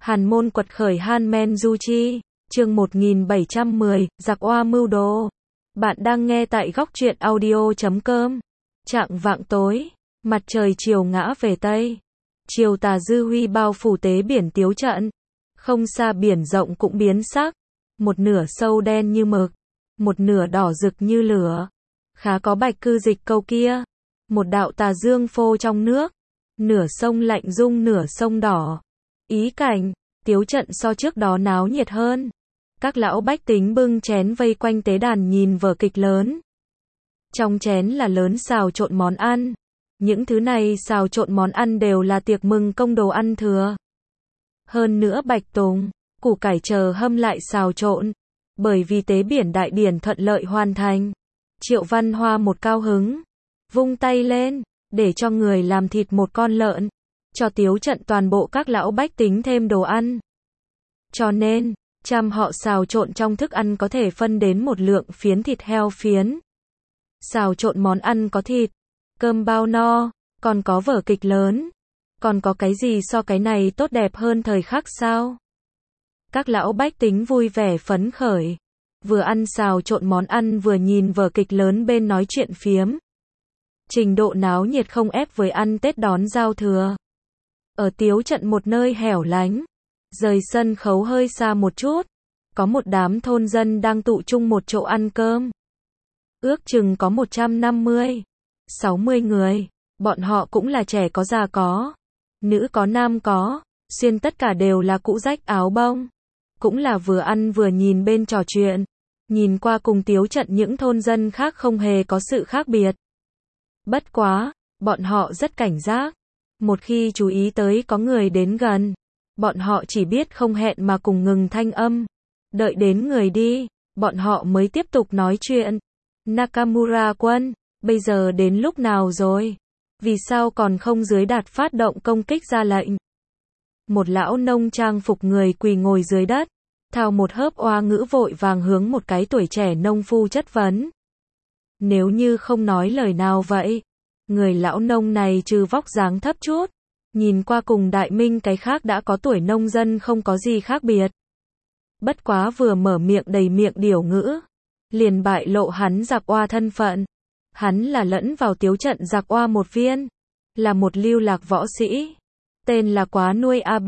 Hàn môn quật khởi Han Du Chi, chương 1710, giặc oa mưu đồ. Bạn đang nghe tại góc truyện audio.com. Chạng vạng tối, mặt trời chiều ngã về Tây. Chiều tà dư huy bao phủ tế biển Tiếu Trận. Không xa biển rộng cũng biến sắc. Một nửa sâu đen như mực, một nửa đỏ rực như lửa. Khá có bạch cư dịch câu kia. Một đạo tà dương phô trong nước. Nửa sông lạnh rung nửa sông đỏ. Ý cảnh, Tiếu Trận so trước đó náo nhiệt hơn. Các lão bách tính bưng chén vây quanh tế đàn nhìn vở kịch lớn. Trong chén là lớn xào trộn món ăn. Những thứ này xào trộn món ăn đều là tiệc mừng công đồ ăn thừa. Hơn nữa bạch tùng, củ cải chờ hâm lại xào trộn. Bởi vì tế biển đại điển thuận lợi hoàn thành. Triệu Văn Hoa một cao hứng. Vung tay lên, để cho người làm thịt một con lợn. Cho Tiếu Trận toàn bộ các lão bách tính thêm đồ ăn. Cho nên, trăm họ xào trộn trong thức ăn có thể phân đến một lượng phiến thịt heo phiến. Xào trộn món ăn có thịt, cơm bao no, còn có vở kịch lớn. Còn có cái gì so cái này tốt đẹp hơn thời khắc sao? Các lão bách tính vui vẻ phấn khởi. Vừa ăn xào trộn món ăn vừa nhìn vở kịch lớn bên nói chuyện phiếm. Trình độ náo nhiệt không ép với ăn Tết đón giao thừa. Ở Tiếu Trận một nơi hẻo lánh, rời sân khấu hơi xa một chút, có một đám thôn dân đang tụ chung một chỗ ăn cơm. Ước chừng có 150, 60 người, bọn họ cũng là trẻ có già có, nữ có nam có, xuyên tất cả đều là cũ rách áo bông. Cũng là vừa ăn vừa nhìn bên trò chuyện, nhìn qua cùng Tiếu Trận những thôn dân khác không hề có sự khác biệt. Bất quá, bọn họ rất cảnh giác. Một khi chú ý tới có người đến gần, bọn họ chỉ biết không hẹn mà cùng ngừng thanh âm. Đợi đến người đi, bọn họ mới tiếp tục nói chuyện. Nakamura quân, bây giờ đến lúc nào rồi? Vì sao còn không dưới đạt phát động công kích ra lệnh? Một lão nông trang phục người quỳ ngồi dưới đất, thao một hớp oa ngữ vội vàng hướng một cái tuổi trẻ nông phu chất vấn. Nếu như không nói lời nào vậy? Người lão nông này trừ vóc dáng thấp chút, nhìn qua cùng Đại Minh cái khác đã có tuổi nông dân không có gì khác biệt. Bất quá vừa mở miệng đầy miệng điểu ngữ, liền bại lộ hắn giặc oa thân phận. Hắn là lẫn vào Tiếu Trận giặc oa một viên, là một lưu lạc võ sĩ, tên là Quá Nuôi AB,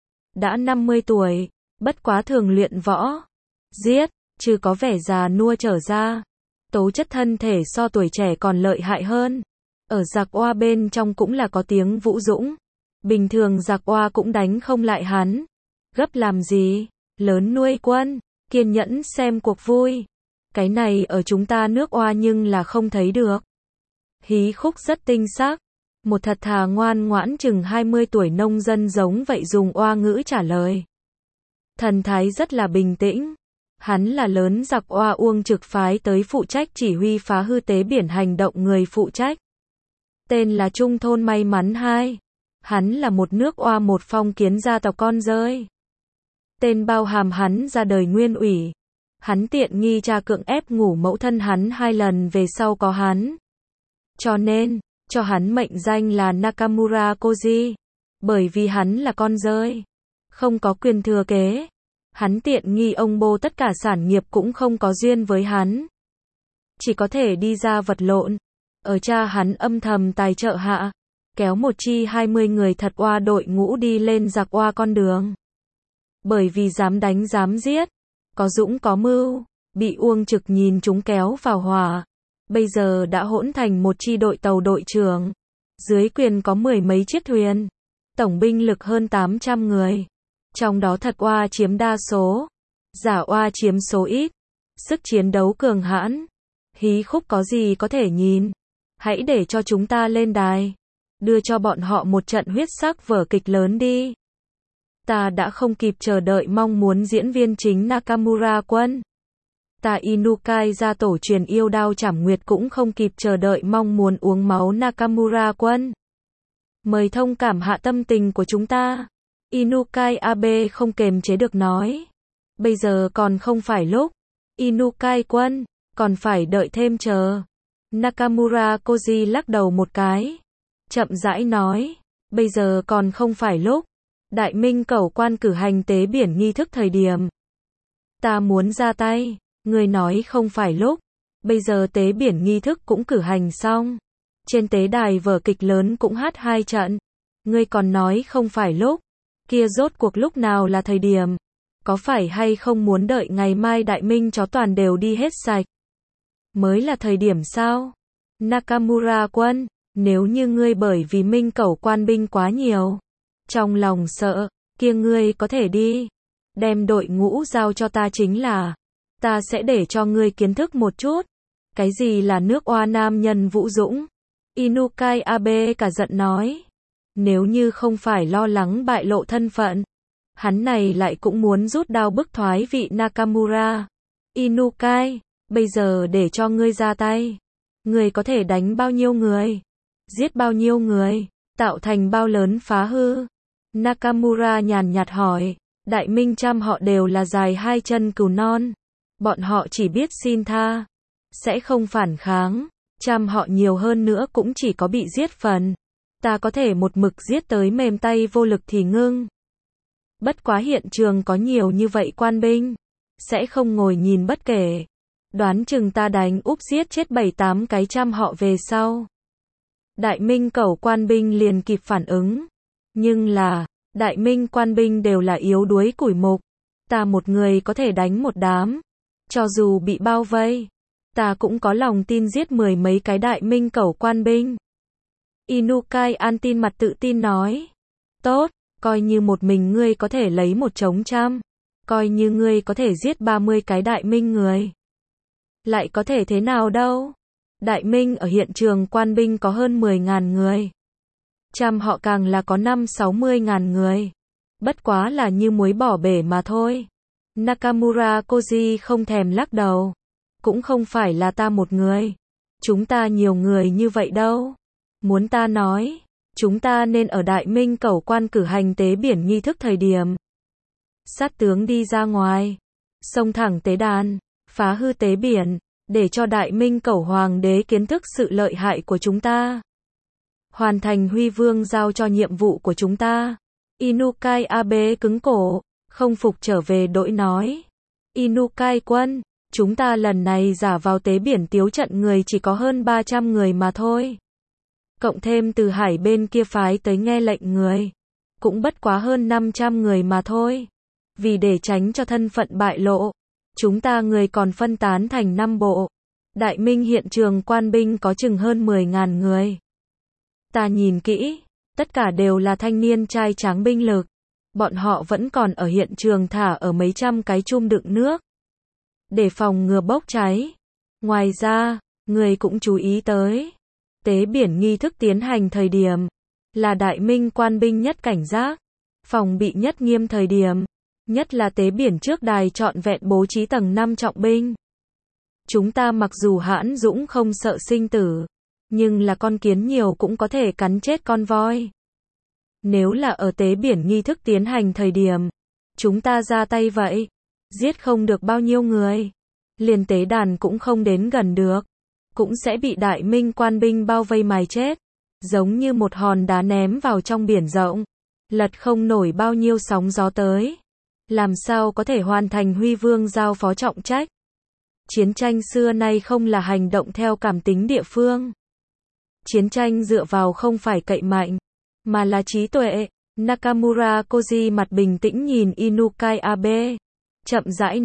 đã 50 tuổi, bất quá thường luyện võ, giết, chứ có vẻ già nua trở ra. Tố chất thân thể so tuổi trẻ còn lợi hại hơn. Ở giặc oa bên trong cũng là có tiếng vũ dũng. Bình thường giặc oa cũng đánh không lại hắn. Gấp làm gì? Lớn nuôi quân, kiên nhẫn xem cuộc vui. Cái này ở chúng ta nước oa nhưng là không thấy được. Hí khúc rất tinh xác. Một thật thà ngoan ngoãn chừng 20 tuổi nông dân giống vậy dùng oa ngữ trả lời. Thần thái rất là bình tĩnh. Hắn là lớn giặc oa Uông Trực phái tới phụ trách chỉ huy phá hư tế biển hành động người phụ trách. Tên là Trung Thôn May Mắn 2. Hắn là một nước oa một phong kiến gia tộc con rơi. Tên bao hàm hắn ra đời nguyên ủy. Hắn tiện nghi cha cưỡng ép ngủ mẫu thân hắn 2 lần về sau có hắn. Cho nên, cho hắn mệnh danh là Nakamura Koji. Bởi vì hắn là con rơi. Không có quyền thừa kế. Hắn tiện nghi ông bô tất cả sản nghiệp cũng không có duyên với hắn. Chỉ có thể đi ra vật lộn. Ở cha hắn âm thầm tài trợ hạ, kéo một chi 20 người thật oa đội ngũ đi lên giặc oa con đường. Bởi vì dám đánh dám giết, có dũng có mưu, bị Uông Trực nhìn chúng kéo vào hỏa. Bây giờ đã hỗn thành một chi đội tàu đội trưởng. Dưới quyền có 10 mấy chiếc thuyền. Tổng binh lực hơn 800 người. Trong đó thật oa chiếm đa số, giả oa chiếm số ít. Sức chiến đấu cường hãn. Hí khúc có gì có thể nhìn. Hãy để cho chúng ta lên đài. Đưa cho bọn họ một trận huyết sắc vở kịch lớn đi. Ta đã không kịp chờ đợi mong muốn diễn viên chính Nakamura quân. Ta Inukai gia tổ truyền yêu đao chảm nguyệt cũng không kịp chờ đợi mong muốn uống máu Nakamura quân. Mời thông cảm hạ tâm tình của chúng ta. Inukai AB không kềm chế được nói. Bây giờ còn không phải lúc. Inukai quân, còn phải đợi thêm chờ. Nakamura Koji lắc đầu một cái. Chậm rãi nói. Bây giờ còn không phải lúc. Đại Minh Cẩu Quan cử hành tế biển nghi thức thời điểm. Ta muốn ra tay, ngươi nói không phải lúc. Bây giờ tế biển nghi thức cũng cử hành xong. Trên tế đài vở kịch lớn cũng hát 2 trận. Ngươi còn nói không phải lúc. Kia rốt cuộc lúc nào là thời điểm? Có phải hay không muốn đợi ngày mai Đại Minh chó toàn đều đi hết sạch? Mới là thời điểm sao? Nakamura quân, nếu như ngươi bởi vì Minh Cẩu Quan binh quá nhiều, trong lòng sợ, kia ngươi có thể đi. Đem đội ngũ giao cho ta chính là, ta sẽ để cho ngươi kiến thức một chút. Cái gì là nước oa nam nhân vũ dũng? Inukai Abe cả giận nói. Nếu như không phải lo lắng bại lộ thân phận, hắn này lại cũng muốn rút đao bức thoái vị Nakamura. Inukai, bây giờ để cho ngươi ra tay. Ngươi có thể đánh bao nhiêu người? Giết bao nhiêu người? Tạo thành bao lớn phá hư? Nakamura nhàn nhạt hỏi. Đại Minh trăm họ đều là dài 2 chân cừu non. Bọn họ chỉ biết xin tha, sẽ không phản kháng. Trăm họ nhiều hơn nữa cũng chỉ có bị giết phần. Ta có thể một mực giết tới mềm tay vô lực thì ngưng. Bất quá hiện trường có nhiều như vậy quan binh, sẽ không ngồi nhìn bất kể. Đoán chừng ta đánh úp giết chết 7-8 cái trăm họ về sau. Đại Minh Cẩu quan binh liền kịp phản ứng. Nhưng là, Đại Minh quan binh đều là yếu đuối củi mục. Ta một người có thể đánh một đám. Cho dù bị bao vây, ta cũng có lòng tin giết 10 mấy cái Đại Minh Cẩu quan binh. Inukai An tin mặt tự tin nói. Tốt, coi như một mình ngươi có thể lấy một trống trăm. Coi như ngươi có thể giết 30 cái Đại Minh người. Lại có thể thế nào đâu? Đại Minh ở hiện trường quan binh có hơn 10.000 người. Trăm họ càng là có 5-60.000 người. Bất quá là như muối bỏ bể mà thôi. Nakamura Koji không thèm lắc đầu. Cũng không phải là ta một người. Chúng ta nhiều người như vậy đâu. Muốn ta nói, chúng ta nên ở Đại Minh Cẩu Quan cử hành tế biển nghi thức thời điểm. Sát tướng đi ra ngoài, xông thẳng tế đàn, phá hư tế biển, để cho Đại Minh Cẩu Hoàng đế kiến thức sự lợi hại của chúng ta. Hoàn thành Huy Vương giao cho nhiệm vụ của chúng ta. Inukai Abe cứng cổ, không phục trở về đội nói. Inukai quân, chúng ta lần này giả vào tế biển tiếu trận người chỉ có hơn 300 người mà thôi. Cộng thêm từ hải bên kia phái tới nghe lệnh người, cũng bất quá hơn 500 người mà thôi. Vì để tránh cho thân phận bại lộ, chúng ta người còn phân tán thành 5 bộ. Đại Minh hiện trường quan binh có chừng hơn 10.000 người. Ta nhìn kỹ, tất cả đều là thanh niên trai tráng binh lực. Bọn họ vẫn còn ở hiện trường thả ở mấy trăm cái chum đựng nước, để phòng ngừa bốc cháy. Ngoài ra, người cũng chú ý tới, tế biển nghi thức tiến hành thời điểm, là Đại Minh quan binh nhất cảnh giác, phòng bị nhất nghiêm thời điểm, nhất là tế biển trước đài trọn vẹn bố trí tầng 5 trọng binh. Chúng ta mặc dù hãn dũng không sợ sinh tử, nhưng là con kiến nhiều cũng có thể cắn chết con voi. Nếu là ở tế biển nghi thức tiến hành thời điểm, chúng ta ra tay vậy, giết không được bao nhiêu người, liền tế đàn cũng không đến gần được, cũng sẽ bị Đại Minh quan binh bao vây mài chết, giống như một hòn đá ném vào trong biển rộng, lật không nổi bao nhiêu sóng gió tới. Làm sao có thể hoàn thành Huy Vương giao phó trọng trách? Chiến tranh xưa nay không là hành động theo cảm tính địa phương. Chiến tranh dựa vào không phải cậy mạnh, mà là trí tuệ. Nakamura Koji mặt bình tĩnh nhìn Inukai Abe, chậm rãi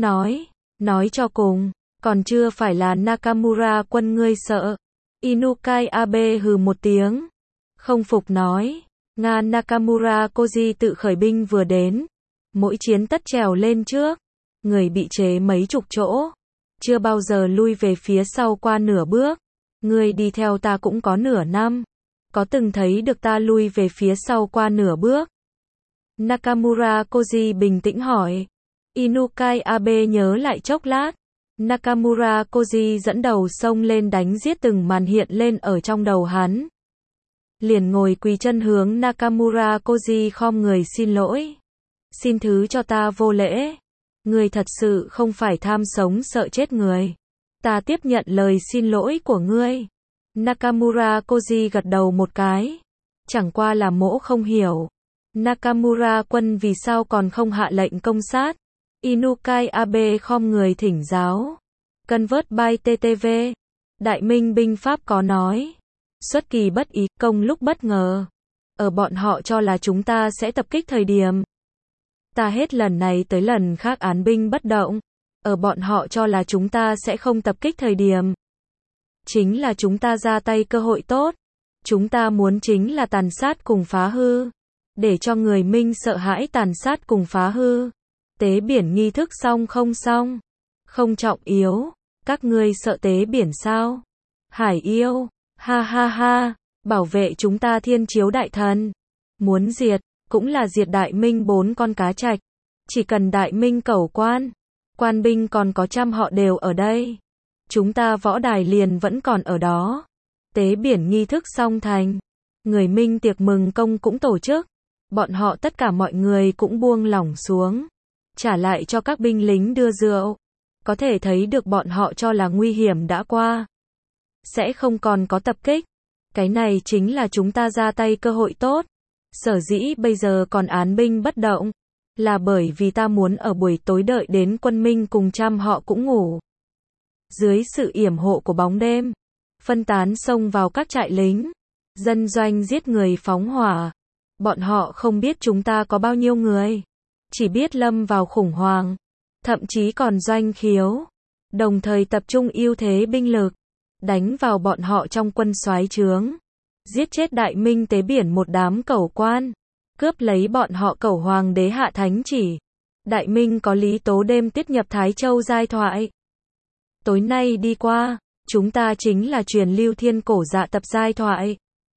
nói cho cùng, còn chưa phải là Nakamura quân ngươi sợ. Inukai Abe hừ một tiếng, không phục nói, Nga Nakamura Koji tự khởi binh vừa đến, mỗi chiến tất trèo lên trước, người bị chế mấy chục chỗ, chưa bao giờ lui về phía sau qua nửa bước, ngươi đi theo ta cũng có nửa năm, có từng thấy được ta lui về phía sau qua nửa bước? Nakamura Koji bình tĩnh hỏi. Inukai Abe nhớ lại chốc lát, Nakamura Koji dẫn đầu xông lên đánh giết từng màn hiện lên ở trong đầu hắn. Liền ngồi quỳ chân hướng Nakamura Koji khom người xin lỗi. Xin thứ cho ta vô lễ. Ngươi thật sự không phải tham sống sợ chết người. Ta tiếp nhận lời xin lỗi của ngươi. Nakamura Koji gật đầu một cái. Chẳng qua là mỗ không hiểu. Nakamura quân vì sao còn không hạ lệnh công sát? Inukai Abe khom người thỉnh giáo. Convert by TTV. Đại Minh binh Pháp có nói. Xuất kỳ bất ý, công lúc bất ngờ. Ở bọn họ cho là chúng ta sẽ tập kích thời điểm. Ta hết lần này tới lần khác án binh bất động. Ở bọn họ cho là chúng ta sẽ không tập kích thời điểm. Chính là chúng ta ra tay cơ hội tốt. Chúng ta muốn chính là tàn sát cùng phá hư. Để cho người Minh sợ hãi tàn sát cùng phá hư. Tế biển nghi thức xong không xong. Không trọng yếu. Các ngươi sợ tế biển sao? Hải yêu. Ha ha ha. Bảo vệ chúng ta Thiên Chiếu Đại Thần. Muốn diệt, cũng là diệt Đại Minh 4 con cá trạch. Chỉ cần Đại Minh cẩu quan. Quan binh còn có trăm họ đều ở đây. Chúng ta võ đài liền vẫn còn ở đó. Tế biển nghi thức xong thành. Người Minh tiệc mừng công cũng tổ chức. Bọn họ tất cả mọi người cũng buông lỏng xuống. Trả lại cho các binh lính đưa rượu. Có thể thấy được bọn họ cho là nguy hiểm đã qua. Sẽ không còn có tập kích. Cái này chính là chúng ta ra tay cơ hội tốt. Sở dĩ bây giờ còn án binh bất động. Là bởi vì ta muốn ở buổi tối đợi đến quân Minh cùng trăm họ cũng ngủ. Dưới sự yểm hộ của bóng đêm. Phân tán xông vào các trại lính. Dân doanh giết người phóng hỏa. Bọn họ không biết chúng ta có bao nhiêu người. Chỉ biết lâm vào khủng hoảng. Thậm chí còn doanh khiếu. Đồng thời tập trung ưu thế binh lực. Đánh vào bọn họ trong quân soái trướng. Giết chết Đại Minh tế biển một đám cẩu quan. Cướp lấy bọn họ cẩu hoàng đế hạ thánh chỉ. Đại Minh có Lý Tố đêm tiết nhập Thái Châu giai thoại. Tối nay đi qua, chúng ta chính là truyền lưu thiên cổ dạ tập giai thoại.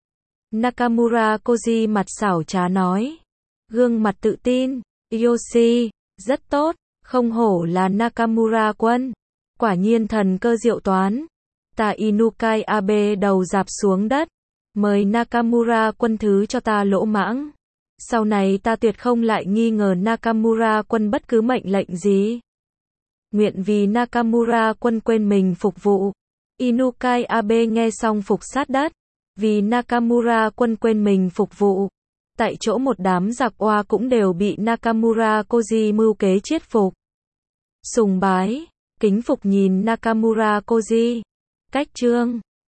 Nakamura Koji mặt xảo trá nói. Gương mặt tự tin. Yoshi, rất tốt, không hổ là Nakamura quân. Quả nhiên thần cơ diệu toán. Ta Inukai Abe đầu dạp xuống đất. Mời Nakamura quân thứ cho ta lỗ mãng. Sau này ta tuyệt không lại nghi ngờ Nakamura quân bất cứ mệnh lệnh gì. Nguyện vì Nakamura quân quên mình phục vụ. Inukai Abe nghe xong phục sát đất. Vì Nakamura quân quên mình phục vụ. Tại chỗ một đám giặc oa cũng đều bị Nakamura Koji mưu kế chiết phục. Sùng bái, kính phục nhìn Nakamura Koji. Cách chương